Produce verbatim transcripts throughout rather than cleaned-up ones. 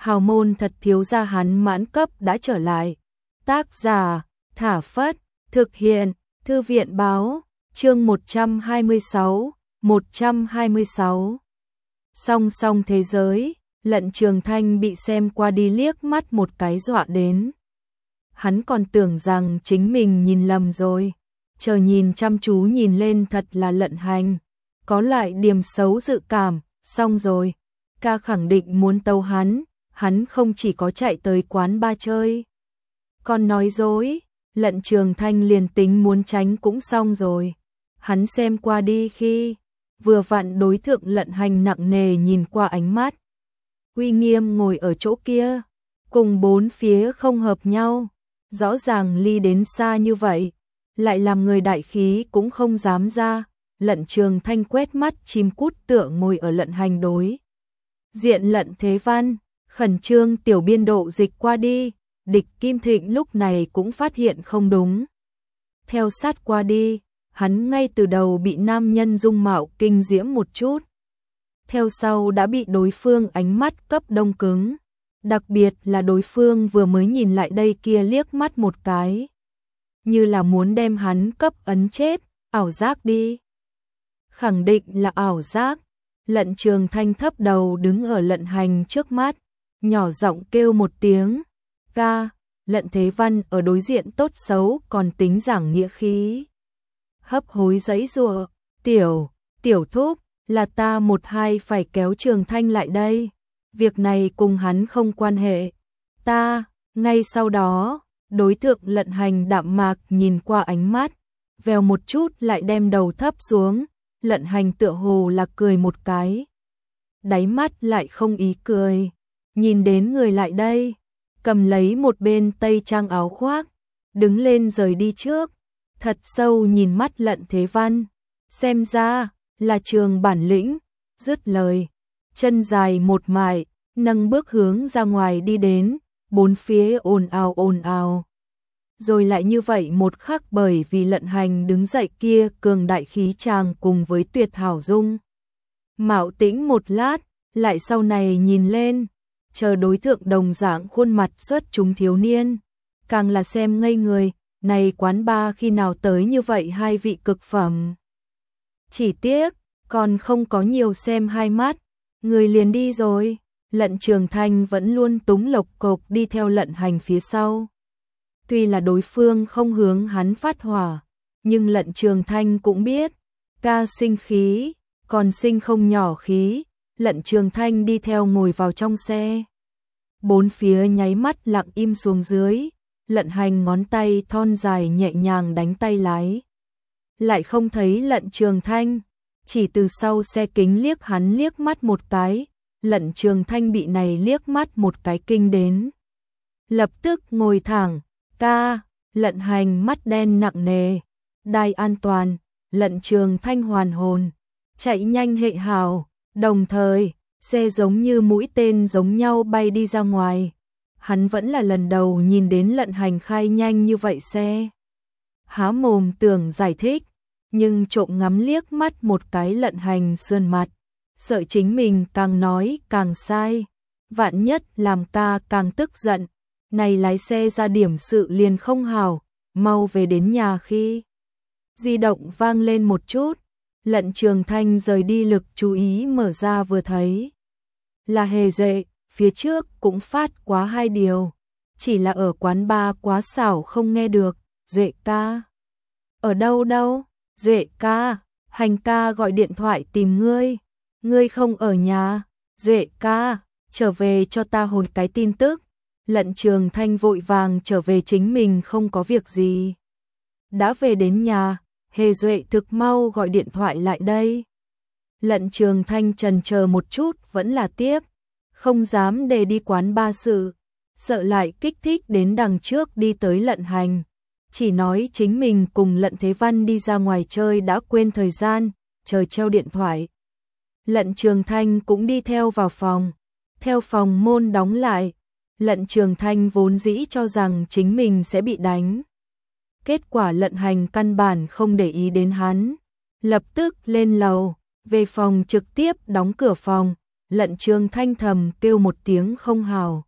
hào môn thật thiếu gia hắn mãn cấp đã trở lại. Tác giả, Thả Phất, thực hiện, Thư viện báo, chương một trăm hai mươi sáu, một trăm hai mươi sáu. Song song thế giới, Lận Trường Thanh bị xem qua đi liếc mắt một cái dọa đến. Hắn còn tưởng rằng chính mình nhìn lầm rồi, chờ nhìn chăm chú nhìn lên thật là Lận Hành, có loại điểm xấu dự cảm, xong rồi, ca khẳng định muốn tâu hắn, hắn không chỉ có chạy tới quán ba chơi, còn nói dối. Lận Trường Thanh liền tính muốn tránh cũng xong rồi. Hắn xem qua đi khi vừa vặn đối thượng Lận Hành nặng nề nhìn qua ánh mắt. Uy nghiêm ngồi ở chỗ kia, cùng bốn phía không hợp nhau, rõ ràng ly đến xa như vậy, lại làm người đại khí cũng không dám ra. Lận Trường Thanh quét mắt chim cút tựa ngồi ở Lận Hành đối diện Lận Thế Văn, khẩn trương tiểu biên độ dịch qua đi. Địch Kim Thịnh lúc này cũng phát hiện không đúng. Theo sát qua đi, hắn ngay từ đầu bị nam nhân dung mạo kinh diễm một chút. Theo sau đã bị đối phương ánh mắt cấp đông cứng. Đặc biệt là đối phương vừa mới nhìn lại đây kia liếc mắt một cái. Như là muốn đem hắn cấp ấn chết, ảo giác đi. Khẳng định là ảo giác. Lận Trường Thanh thấp đầu đứng ở Lận Hành trước mắt, nhỏ giọng kêu một tiếng. Ca, Lận Thế Văn ở đối diện tốt xấu còn tính giảng nghĩa khí. Hấp hối giãy giụa, tiểu, tiểu thúc, là ta một hai phải kéo Trường Thanh lại đây. Việc này cùng hắn không quan hệ. Ta, ngay sau đó, đối tượng Lận Hành đạm mạc nhìn qua ánh mắt, vèo một chút lại đem đầu thấp xuống. Lận Hành tựa hồ là cười một cái, đáy mắt lại không ý cười, nhìn đến người lại đây, cầm lấy một bên tây trang áo khoác, đứng lên rời đi trước, thật sâu nhìn mắt Lận Thế Văn, xem ra là trường bản lĩnh. Dứt lời, chân dài một mại, nâng bước hướng ra ngoài đi đến, bốn phía ồn ào ồn ào. Rồi lại như vậy một khắc, bởi vì Lận Hành đứng dậy kia cường đại khí tràng cùng với tuyệt hảo dung mạo tĩnh một lát, lại sau này nhìn lên, chờ đối tượng đồng dạng khuôn mặt xuất chúng thiếu niên, càng là xem ngây người, này quán ba khi nào tới như vậy hai vị cực phẩm. Chỉ tiếc, còn không có nhiều xem hai mắt, người liền đi rồi. Lận Trường Thanh vẫn luôn túng lộc cộc đi theo Lận Hành phía sau. Tuy là đối phương không hướng hắn phát hỏa, nhưng Lận Trường Thanh cũng biết, ca sinh khí, còn sinh không nhỏ khí. Lận Trường Thanh đi theo ngồi vào trong xe. Bốn phía nháy mắt lặng im xuống dưới, Lận Hành ngón tay thon dài nhẹ nhàng đánh tay lái. Lại không thấy Lận Trường Thanh, chỉ từ sau xe kính liếc hắn liếc mắt một cái. Lận Trường Thanh bị này liếc mắt một cái kinh đến, lập tức ngồi thẳng. Ca, Lận Hành mắt đen nặng nề, đai an toàn. Lận Trường Thanh hoàn hồn, chạy nhanh hệ hào, đồng thời, xe giống như mũi tên giống nhau bay đi ra ngoài. Hắn vẫn là lần đầu nhìn đến Lận Hành khai nhanh như vậy xe. Há mồm tưởng giải thích, nhưng trộm ngắm liếc mắt một cái Lận Hành sườn mặt, sợ chính mình càng nói càng sai, vạn nhất làm ca càng tức giận. Này lái xe ra điểm sự liền không hào, mau về đến nhà khi di động vang lên một chút. Lận Trường Thanh rời đi lực chú ý mở ra vừa thấy là Hề Duệ, phía trước cũng phát quá hai điều, chỉ là ở quán ba quá xảo không nghe được. Duệ ca, ở đâu đâu? Duệ ca, Hành ca gọi điện thoại tìm ngươi, ngươi không ở nhà. Duệ ca, trở về cho ta hồi cái tin tức. Lận Trường Thanh vội vàng trở về chính mình không có việc gì. Đã về đến nhà, Hề Duệ thực mau gọi điện thoại lại đây. Lận Trường Thanh chần chờ một chút vẫn là tiếp, không dám để đi quán ba sự, sợ lại kích thích đến đằng trước đi tới Lận Hành. Chỉ nói chính mình cùng Lận Thế Văn đi ra ngoài chơi đã quên thời gian, chờ treo điện thoại. Lận Trường Thanh cũng đi theo vào phòng, theo phòng môn đóng lại. Lận Trường Thanh vốn dĩ cho rằng chính mình sẽ bị đánh. Kết quả Lận Hành căn bản không để ý đến hắn, lập tức lên lầu, về phòng trực tiếp đóng cửa phòng, Lận Trường Thanh thầm kêu một tiếng không hào.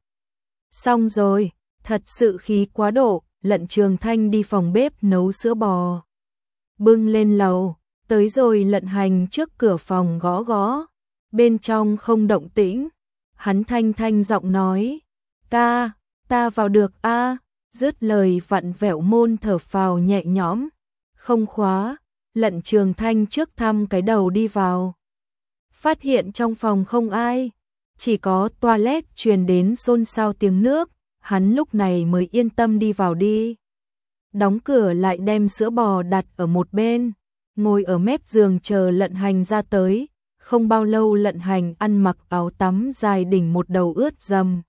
Xong rồi, thật sự khí quá độ, Lận Trường Thanh đi phòng bếp nấu sữa bò. Bưng lên lầu, tới rồi Lận Hành trước cửa phòng gõ gõ, bên trong không động tĩnh. Hắn thanh thanh giọng nói, ca, ta vào được a. Dứt lời vặn vẹo môn thở phào nhẹ nhõm, không khóa. Lận Trường Thanh trước thăm cái đầu đi vào, phát hiện trong phòng không ai, chỉ có toilet truyền đến xôn xao tiếng nước, hắn lúc này mới yên tâm đi vào đi. Đóng cửa lại đem sữa bò đặt ở một bên, ngồi ở mép giường chờ Lận Hành ra tới. Không bao lâu Lận Hành ăn mặc áo tắm dài đỉnh một đầu ướt dầm,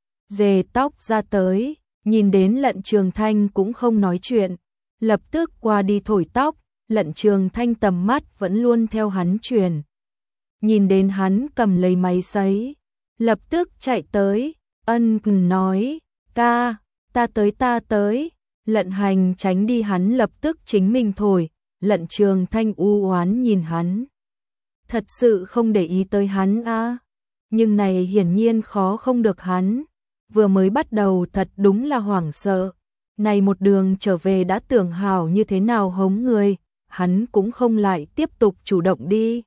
dề tóc ra tới, nhìn đến Lận Trường Thanh cũng không nói chuyện, lập tức qua đi thổi tóc. Lận Trường Thanh tầm mắt vẫn luôn theo hắn truyền, nhìn đến hắn cầm lấy máy sấy, lập tức chạy tới, ân nói, ca, ta tới ta tới. Lận Hành tránh đi, hắn lập tức chính mình thổi. Lận Trường Thanh u oán nhìn hắn, thật sự không để ý tới hắn a. À. Nhưng này hiển nhiên khó không được hắn, vừa mới bắt đầu thật đúng là hoảng sợ, này một đường trở về đã tưởng hảo như thế nào hống người, hắn cũng không lại tiếp tục chủ động đi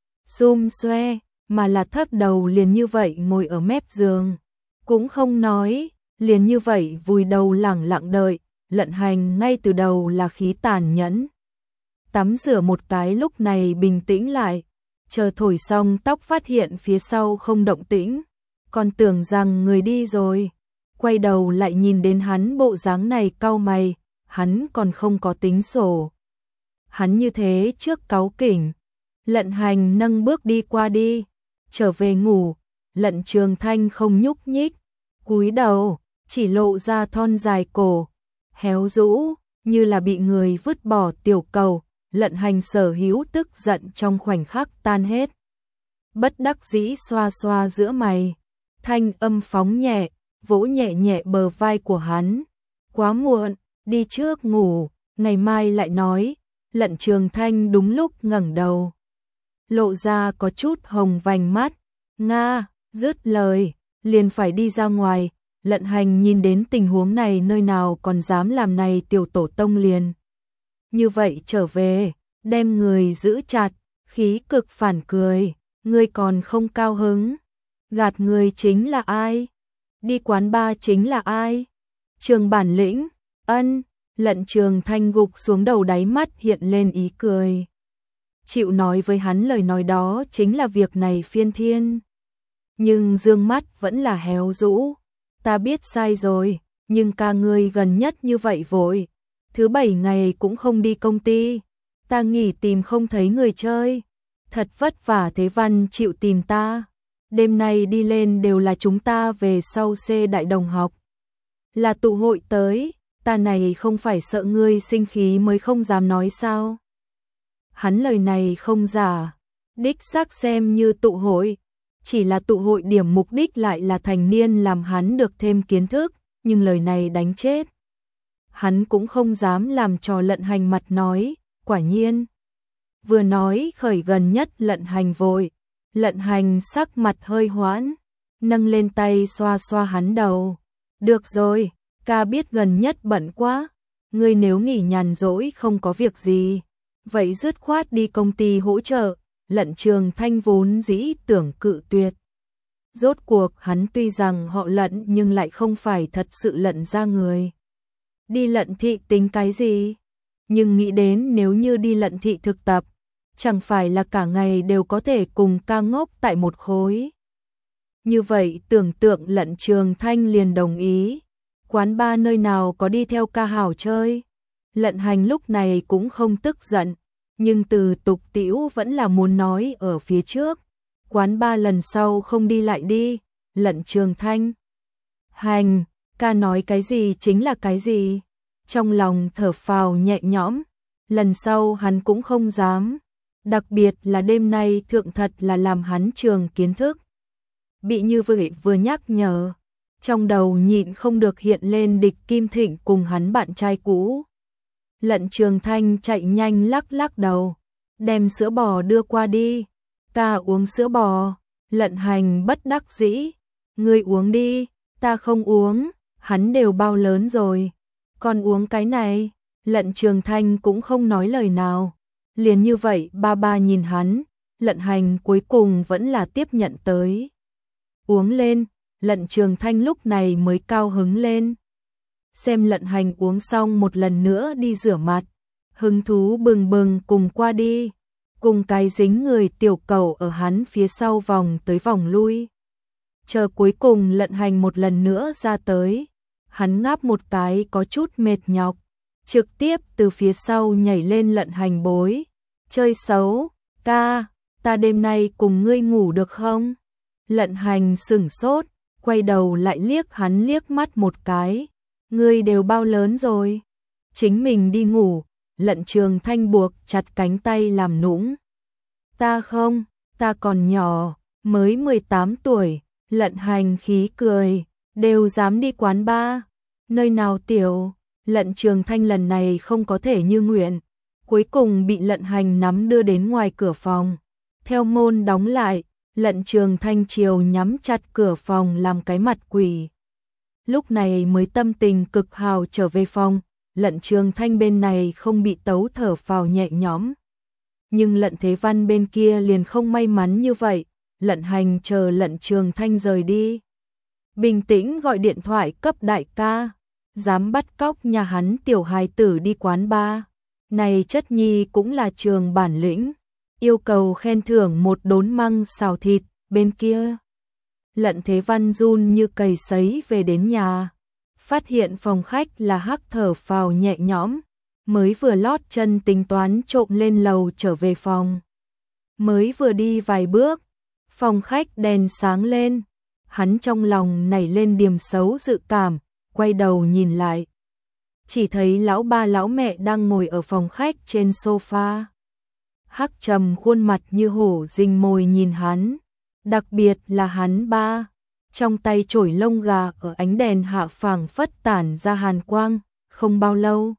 xum xoe, mà là thấp đầu liền như vậy ngồi ở mép giường, cũng không nói, liền như vậy vùi đầu lẳng lặng đợi. Lận Hành ngay từ đầu là khí tàn nhẫn, tắm rửa một cái lúc này bình tĩnh lại, chờ thổi xong tóc phát hiện phía sau không động tĩnh, còn tưởng rằng người đi rồi, quay đầu lại nhìn đến hắn bộ dáng này cau mày, hắn còn không có tính sổ. Hắn như thế trước cáu kỉnh. Lận Hành nâng bước đi qua đi, trở về ngủ. Lận Trường Thanh không nhúc nhích, cúi đầu, chỉ lộ ra thon dài cổ, héo rũ, như là bị người vứt bỏ tiểu cầu. Lận Hành sở hữu tức giận trong khoảnh khắc tan hết. Bất đắc dĩ xoa xoa giữa mày, thanh âm phóng nhẹ, vỗ nhẹ nhẹ bờ vai của hắn. Quá muộn, đi trước ngủ, ngày mai lại nói. Lận Trường Thanh đúng lúc ngẩng đầu, lộ ra có chút hồng vành mắt. Nga, dứt lời, liền phải đi ra ngoài. Lận Hành nhìn đến tình huống này nơi nào còn dám làm này tiểu tổ tông liền. Như vậy trở về, đem người giữ chặt, khí cực phản cười, ngươi còn không cao hứng. Gạt người chính là ai? Đi quán bar chính là ai? Trường bản lĩnh, ân. Lận Trường Thanh gục xuống đầu, đáy mắt hiện lên ý cười. Chịu nói với hắn lời nói đó chính là việc này phiên thiên. Nhưng dương mắt vẫn là héo rũ. Ta biết sai rồi, nhưng ca ngươi gần nhất như vậy vội. Thứ bảy ngày cũng không đi công ty. Ta nghỉ tìm không thấy người chơi. Thật vất vả thế Văn chịu tìm ta. Đêm nay đi lên đều là chúng ta về sau C đại đồng học. Là tụ hội tới. Ta này không phải sợ ngươi sinh khí mới không dám nói sao. Hắn lời này không giả, đích xác xem như tụ hội, chỉ là tụ hội điểm mục đích lại là thành niên làm hắn được thêm kiến thức, nhưng lời này đánh chết. Hắn cũng không dám làm trò Lận Hành mặt nói, quả nhiên. Vừa nói khởi gần nhất Lận Hành vội, Lận Hành sắc mặt hơi hoãn, nâng lên tay xoa xoa hắn đầu. Được rồi. Ca biết gần nhất bận quá, ngươi nếu nghỉ nhàn rỗi không có việc gì, vậy dứt khoát đi công ty hỗ trợ. Lận Trường Thanh vốn dĩ tưởng cự tuyệt. Rốt cuộc hắn tuy rằng họ Lận nhưng lại không phải thật sự Lận ra người. Đi Lận thị tính cái gì? Nhưng nghĩ đến nếu như đi Lận thị thực tập, chẳng phải là cả ngày đều có thể cùng ca ngốc tại một khối. Như vậy tưởng tượng Lận Trường Thanh liền đồng ý. Quán bar nơi nào có đi theo ca hảo chơi. Lận Hành lúc này cũng không tức giận, nhưng từ tục tĩu vẫn là muốn nói ở phía trước. Quán bar lần sau không đi lại đi. Lận Trường Thanh, Hành, ca nói cái gì chính là cái gì. Trong lòng thở phào nhẹ nhõm, lần sau hắn cũng không dám. Đặc biệt là đêm nay thượng thật là làm hắn trường kiến thức. Bị như vậy vừa nhắc nhở, trong đầu nhịn không được hiện lên Địch Kim Thịnh cùng hắn bạn trai cũ. Lận Trường Thanh chạy nhanh lắc lắc đầu, đem sữa bò đưa qua đi. Ta uống sữa bò. Lận Hành bất đắc dĩ, ngươi uống đi, ta không uống, hắn đều bao lớn rồi, còn uống cái này. Lận Trường Thanh cũng không nói lời nào, liền như vậy ba ba nhìn hắn, Lận Hành cuối cùng vẫn là tiếp nhận tới. Uống lên, Lận Trường Thanh lúc này mới cao hứng lên. Xem Lận Hành uống xong một lần nữa đi rửa mặt, hứng thú bừng bừng cùng qua đi, cùng cái dính người tiểu cầu ở hắn phía sau vòng tới vòng lui. Chờ cuối cùng Lận Hành một lần nữa ra tới, hắn ngáp một cái có chút mệt nhọc, trực tiếp từ phía sau nhảy lên Lận Hành bối. Chơi xấu, ca, ta đêm nay cùng ngươi ngủ được không? Lận Hành sửng sốt, quay đầu lại liếc hắn liếc mắt một cái. Ngươi đều bao lớn rồi? Chính mình đi ngủ. Lận Trường Thanh buộc chặt cánh tay làm nũng. Ta không, ta còn nhỏ, mới mười tám tuổi. Lận Hành khí cười, đều dám đi quán bar. Nơi nào tiểu? Lận Trường Thanh lần này không có thể như nguyện, cuối cùng bị Lận Hành nắm đưa đến ngoài cửa phòng. Theo môn đóng lại, Lận Trường Thanh chiều nhắm chặt cửa phòng làm cái mặt quỷ. Lúc này mới tâm tình cực hào trở về phòng, Lận Trường Thanh bên này không bị tấu thở phào nhẹ nhõm. Nhưng Lận Thế Văn bên kia liền không may mắn như vậy, Lận Hành chờ Lận Trường Thanh rời đi. Bình tĩnh gọi điện thoại cấp đại ca, dám bắt cóc nhà hắn tiểu hài tử đi quán bar. Này chất nhi cũng là trường bản lĩnh, yêu cầu khen thưởng một đốn măng xào thịt, bên kia. Lận Thế Văn run như cầy sấy về đến nhà, phát hiện phòng khách là hắc thở phào nhẹ nhõm, mới vừa lót chân tính toán trộm lên lầu trở về phòng. Mới vừa đi vài bước, phòng khách đèn sáng lên, hắn trong lòng nảy lên điềm xấu dự cảm, quay đầu nhìn lại. Chỉ thấy lão ba lão mẹ đang ngồi ở phòng khách trên sofa. Hắc trầm khuôn mặt như hổ rình mồi nhìn hắn, đặc biệt là hắn ba, trong tay chổi lông gà ở ánh đèn hạ phảng phất tản ra hàn quang, không bao lâu.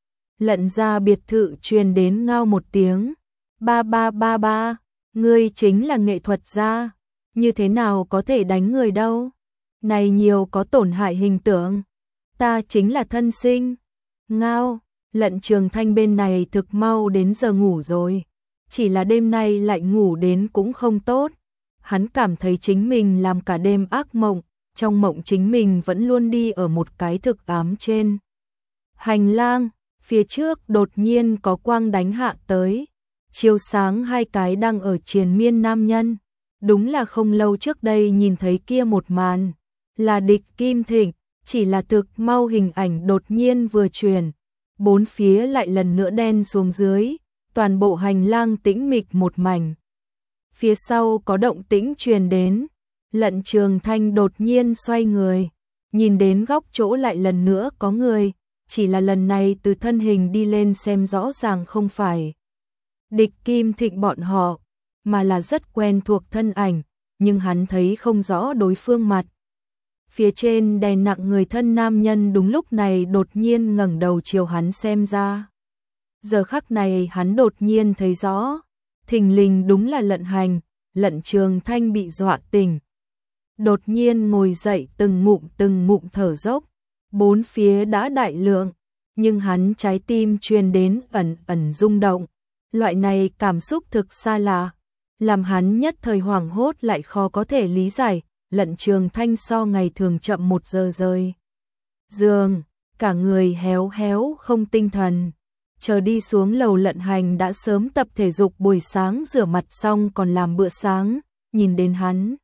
Lận ra biệt thự truyền đến ngao một tiếng, ba ba ba ba, ngươi chính là nghệ thuật gia, như thế nào có thể đánh người đâu, này nhiều có tổn hại hình tượng, ta chính là thân sinh. Ngao, Lận Trường Thanh bên này thực mau đến giờ ngủ rồi, chỉ là đêm nay lại ngủ đến cũng không tốt. Hắn cảm thấy chính mình làm cả đêm ác mộng, trong mộng chính mình vẫn luôn đi ở một cái thực ám trên hành lang, phía trước đột nhiên có quang đánh hạ tới, chiếu sáng hai cái đang ở triền miên nam nhân. Đúng là không lâu trước đây nhìn thấy kia một màn, là Địch Kim Thịnh, chỉ là thực mau hình ảnh đột nhiên vừa truyền, bốn phía lại lần nữa đen xuống dưới, toàn bộ hành lang tĩnh mịch một mảnh. Phía sau có động tĩnh truyền đến, Lận Trường Thanh đột nhiên xoay người, nhìn đến góc chỗ lại lần nữa có người, chỉ là lần này từ thân hình đi lên xem rõ ràng không phải Địch Kim Thịnh bọn họ, mà là rất quen thuộc thân ảnh, nhưng hắn thấy không rõ đối phương mặt. Phía trên đè nặng người thân nam nhân đúng lúc này đột nhiên ngẩng đầu chiều hắn xem ra. Giờ khắc này hắn đột nhiên thấy rõ, thình lình đúng là Lận Hành. Lận Trường Thanh bị dọa tỉnh, đột nhiên ngồi dậy từng ngụm từng ngụm thở dốc, bốn phía đã đại lượng, nhưng hắn trái tim truyền đến ẩn ẩn rung động, loại này cảm xúc thực xa lạ, làm hắn nhất thời hoảng hốt lại khó có thể lý giải. Lận Trường Thanh so ngày thường chậm một giờ rơi giường, cả người héo héo không tinh thần. Chờ đi xuống lầu Lận Hành đã sớm tập thể dục buổi sáng rửa mặt xong còn làm bữa sáng, nhìn đến hắn.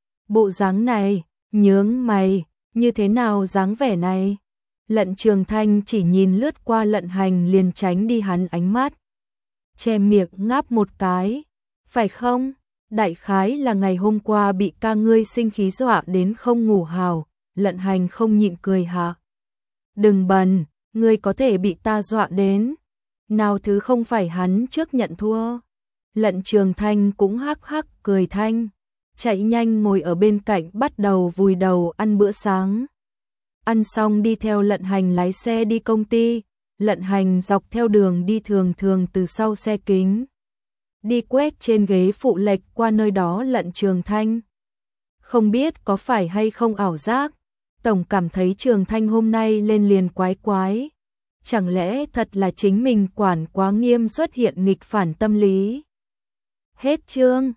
Bộ dáng này, nhướng mày, như thế nào dáng vẻ này? Lận Trường Thanh chỉ nhìn lướt qua Lận Hành liền tránh đi hắn ánh mắt. Che miệng ngáp một cái, phải không? Đại khái là ngày hôm qua bị ca ngươi sinh khí dọa đến không ngủ hào. Lận Hành không nhịn cười hạ. Đừng bần, ngươi có thể bị ta dọa đến. Nào thứ không phải hắn trước nhận thua. Lận Trường Thanh cũng hắc hắc cười thanh, chạy nhanh ngồi ở bên cạnh bắt đầu vùi đầu ăn bữa sáng. Ăn xong đi theo Lận Hành lái xe đi công ty. Lận Hành dọc theo đường đi thường thường từ sau xe kính đi quét trên ghế phụ lệch qua nơi đó lận Trường Thanh. Không biết có phải hay không ảo giác, tổng cảm thấy Trường Thanh hôm nay lên liền quái quái. Chẳng lẽ thật là chính mình quản quá nghiêm xuất hiện nghịch phản tâm lý. Hết chương.